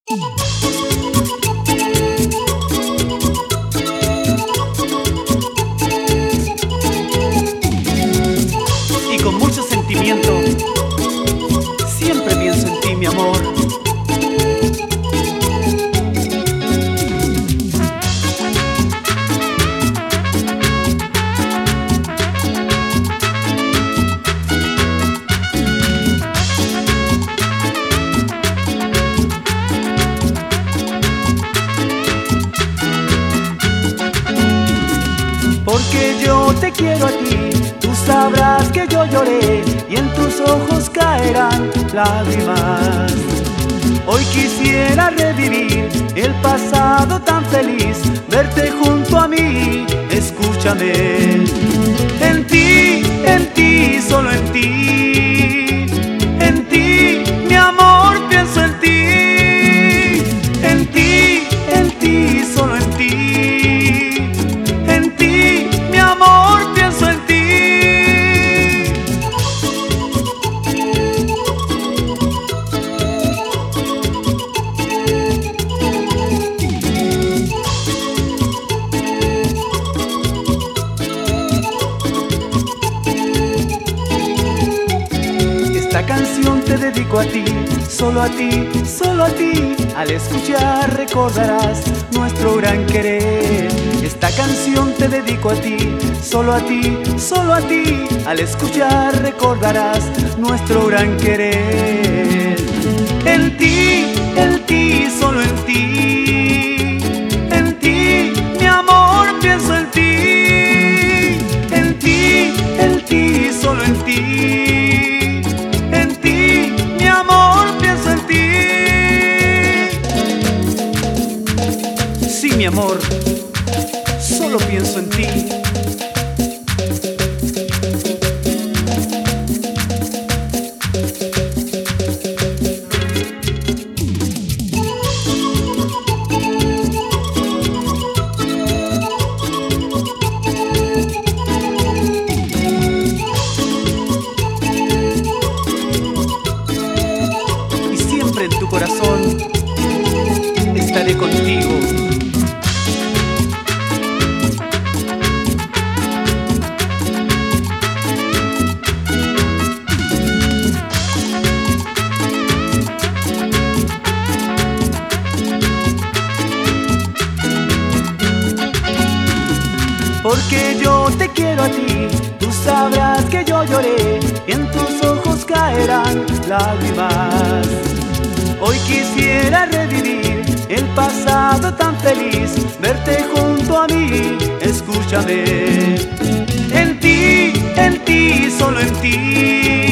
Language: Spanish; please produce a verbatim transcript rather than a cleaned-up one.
Y con mucho sentimiento siempre pienso en ti, mi amor. Porque yo te quiero a ti, tú sabrás que yo lloré y en tus ojos caerán lágrimas. Hoy quisiera revivir el pasado tan feliz, verte junto a mí, escúchame. En ti, en ti, solo en ti, en ti, mi amor, pienso en ti. En ti, en ti, solo en ti, en ti, mi amor, pienso en ti. Esta canción te dedico a ti, solo a ti, solo a ti. Al escuchar recordarás nuestro gran querer. Esta canción te dedico a ti, solo a ti, solo a ti. Al escuchar recordarás nuestro gran querer. En ti, en ti, solo en ti, en ti, mi amor, pienso en ti. En ti, en ti, solo en ti, en ti, mi amor, pienso en ti. Sí, mi amor, solo pienso en ti. Y siempre en tu corazón estaré contigo. Porque yo te quiero a ti, tú sabrás que yo lloré y en tus ojos caerán lágrimas. Hoy quisiera revivir el pasado tan feliz, verte junto a mí, escúchame. En ti, en ti, solo en ti,